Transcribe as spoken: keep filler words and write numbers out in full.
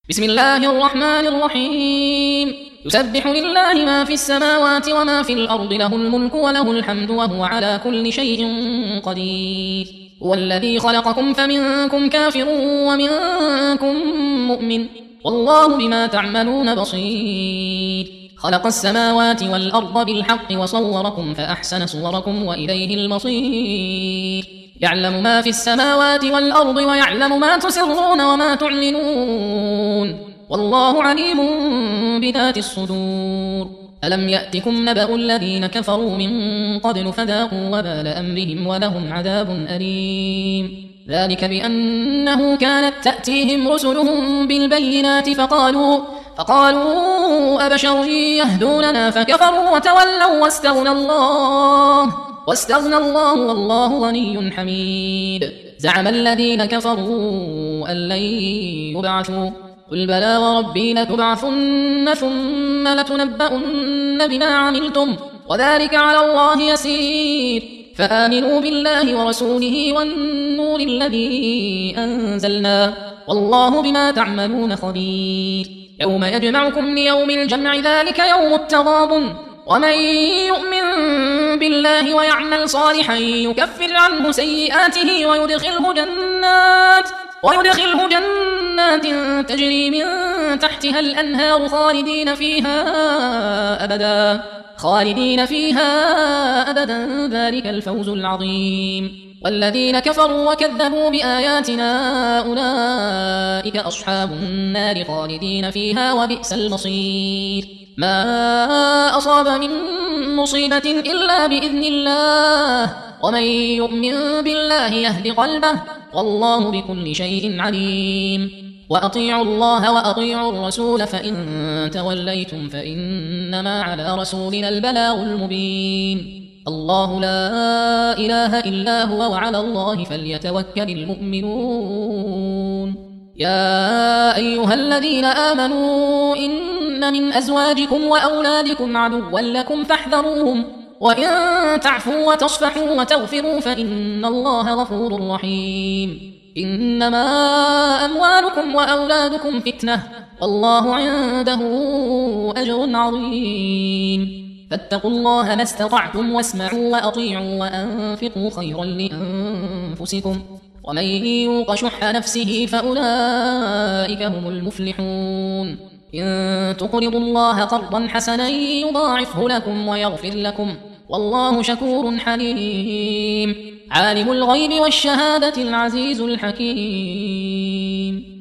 بسم الله الرحمن الرحيم يسبح لله ما في السماوات وما في الأرض له الملك وله الحمد وهو على كل شيء قدير هو الذي خلقكم فمنكم كافر ومنكم مؤمن والله بما تعملون بصير خلق السماوات والأرض بالحق وصوركم فأحسن صوركم وإليه المصير يعلم ما في السماوات والأرض ويعلم ما تسرون وما تعلنون والله عليم بذات الصدور ألم يأتكم نبأ الذين كفروا من قبل فذاقوا وبال أمرهم ولهم عذاب أليم ذلك بأنه كانت تأتيهم رسلهم بالبينات فقالوا فقالوا أبشر يهدوننا فكفروا وتولوا واستغنى الله واستغنى الله والله غني حميد زعم الذين كفروا أن لن يبعثوا قل بلى وربي لتبعثن ثم لتنبؤن بما عملتم وذلك على الله يسير فآمنوا بالله ورسوله والنور الذي أنزلنا والله بما تعملون خبير يوم يجمعكم ليوم الجمع ذلك يوم التغابن ومن يؤمن بالله ويعمل صالحا يكفر عنه سيئاته ويدخله جنات ويدخله جنات تجري من تحتها الأنهار خالدين فيها أبدا خالدين فيها أبدا ذلك الفوز العظيم والذين كفروا وكذبوا بآياتنا أولئك أصحاب النار خالدين فيها وبئس المصير ما أصاب من مصيبة إلا بإذن الله ومن يؤمن بالله يهد قلبه والله بكل شيء عليم وأطيعوا الله وأطيعوا الرسول فإن توليتم فإنما على رسولنا البلاغ المبين الله لا إله إلا هو وعلى الله فليتوكل المؤمنون يا أيها الذين آمنوا إن من أزواجكم وأولادكم عدوا لكم فاحذروهم وإن تعفوا وتصفحوا وتغفروا فإن الله غفور رحيم إنما أموالكم وأولادكم فتنة والله عنده أجر عظيم فاتقوا الله ما استطعتم واسمعوا وأطيعوا وأنفقوا خيرا لأنفسكم ومن يوق شح نفسه فأولئك هم المفلحون إن تقرضوا الله قرضا حسنا يضاعفه لكم ويغفر لكم والله شكور حليم عالم الغيب والشهادة العزيز الحكيم